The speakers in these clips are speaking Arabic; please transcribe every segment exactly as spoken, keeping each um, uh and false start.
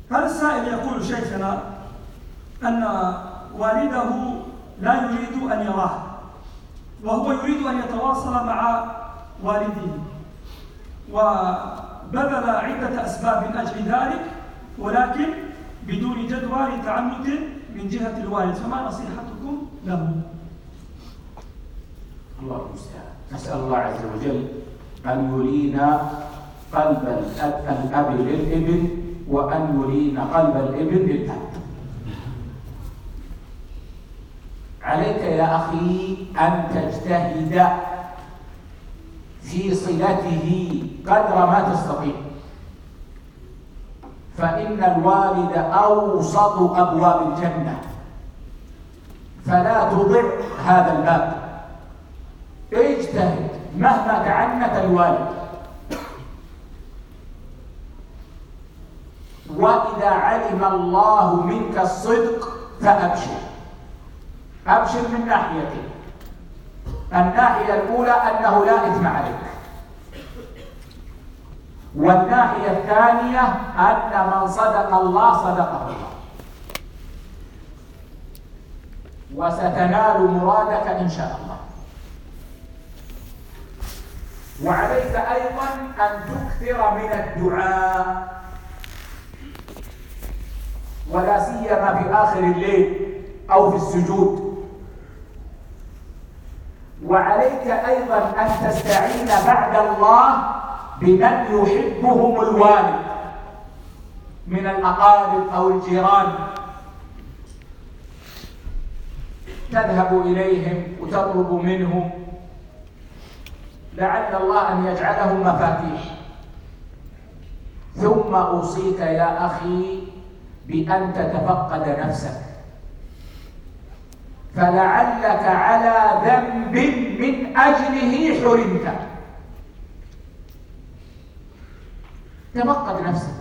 هذا السائل يقول شيخنا أن والده لا يريد أن يراه، وهو يريد أن يتواصل مع والده، وبذل عدة أسباب من أجل ذلك، ولكن بدون جدوى لتعنت من جهة الوالد، فما نصيحتكم له؟ الله المستعان. نسأل الله عز وجل أن يرينا قلب الأب للابن، وأن يرينا قلب الابن للأب. عليك يا أخي أن تجتهد في صلته قدر ما تستطيع، فإن الوالد أوسط أبواب الجنة، فلا تضع هذا الباب. اجتهد مهما تعنت الوالد، وإذا علم الله منك الصدق فأبشر. أبشر من ناحيتين: الناحية الأولى أنه لا إثم عليك، والناحية الثانية أن من صدق الله صدقه الله، وستنال مرادك إن شاء الله. وعليك أيضا أن تكثر من الدعاء، ولا سيما في آخر الليل أو في السجود. وعليك أيضا أن تستعين بعد الله بمن يحبهم الوالد من الأقارب أو الجيران، تذهب إليهم وتطلب منهم، لعل الله أن يجعلهم مفاتيح. ثم أوصيك يا أخي بأن تتفقد نفسك، فلعلك على ذنب من أجله حرمت. تفقد نفسك،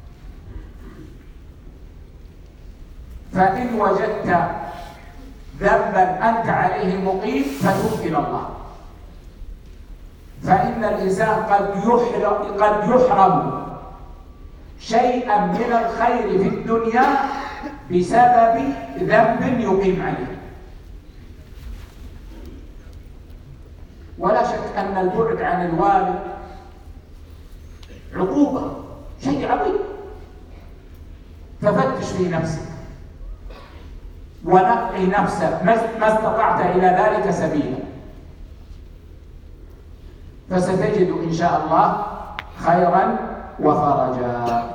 فإن وجدت ذنبا أنت عليه مقيم فتب إلى الله، فإن الإنسان قد يحرم, قد يحرم شيئا من الخير في الدنيا بسبب ذنب يقيم عليه. ولا شك أن البعد عن الوالد عقوبة، شيء عظيم، ففتش في نفسك ونقي نفسك ما استطعت إلى ذلك سبيلا، فستجد إن شاء الله خيرا وفرجا.